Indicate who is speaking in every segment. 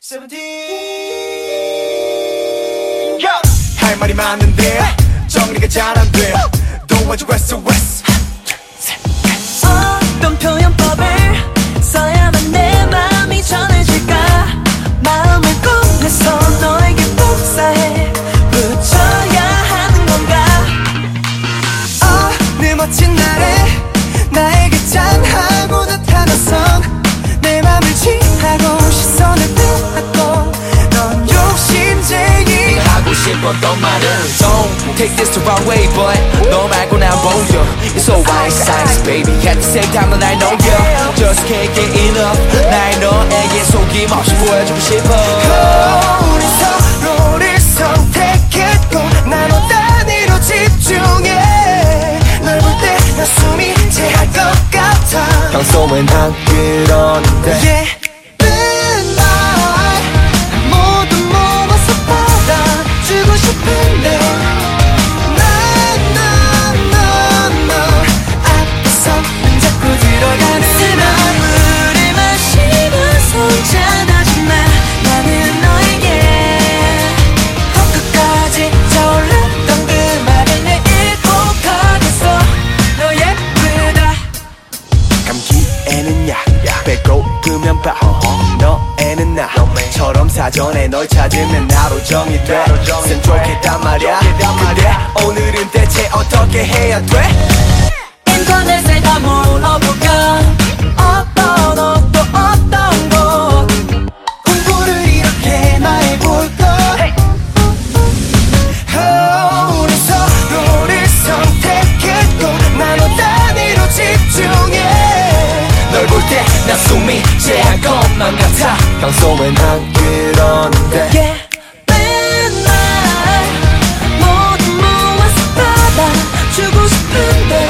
Speaker 1: 할 말이 많은데 정리가 잘 안 돼. 도와줘 West to West.
Speaker 2: 어떤 표현법을 써야만 내 마음이 전해질까. 마음을 꺼내서 너에게 복사해 붙여야 하는 건가.
Speaker 3: 어느 멋진 날에 나에게 짠하고 나타나선 내 맘을 취하고 시선을 빼앗고 넌 욕심쟁이
Speaker 4: 하고 싶었던 말은 Don't take this the wrong way but 너 말고 난 보여 You're so wise eyes baby At the same time 날 녹여 Just can't get enough 날 너에게 속임없이 보여주고 싶어
Speaker 3: 우리 서로를 선택했고 난 너 단위로 집중해 널 볼 때 나 숨이 제할 것 같아
Speaker 4: 평소엔 안 그러는데
Speaker 3: 예쁜 날 모두 모아서 받아주고 싶은데 너 앞에서 자꾸 들어가는 날
Speaker 2: 물을 마시면서 잔하지 마. 나는 너에게
Speaker 3: 끝까지 차올랐던 그 말을 내 읽고 가겠어 너 예쁘다
Speaker 1: 감기에는 약 배고프면 밥 너에는 나처럼 사전에 널 찾으면 하루 종일 돼 생족했단 말야 근데 오늘은 대체 어떻게 해야 돼?
Speaker 2: 인터넷에 다 물어볼까. 어떤 옷도 어떤 곳
Speaker 3: 공부를 이렇게나 해볼까 우리 서로를 선택했고 난 너 단위로 집중해
Speaker 4: 널 볼 때 나 숨이 제할 것만 같아 평소엔 안 그러는데
Speaker 2: 예쁜 날 모두 모아서 받아주고 싶은데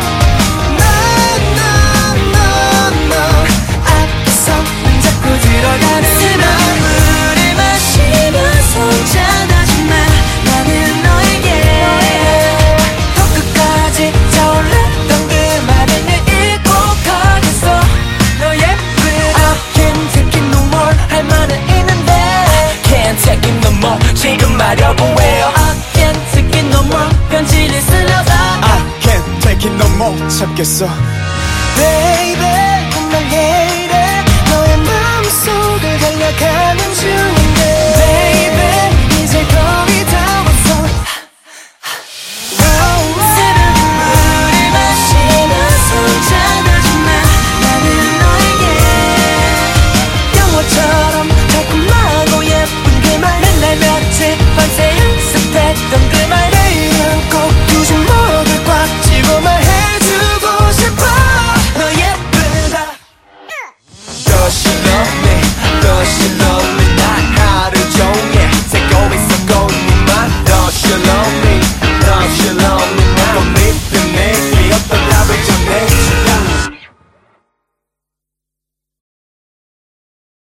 Speaker 3: 너 앞에서 자꾸 들어가는 날
Speaker 2: 물을 마시면서 잔하지 마. 나는 너에게
Speaker 3: 더 끝까지 차올랐던 그 말을 내 읽고 가겠어 너 예쁘다 I can't take it no more 할 말은 있는데
Speaker 4: Can't take it no more 지금 말여보 왜요
Speaker 2: I can't take it no more 편지를 쓰려다
Speaker 1: I can't take it no more 참겠어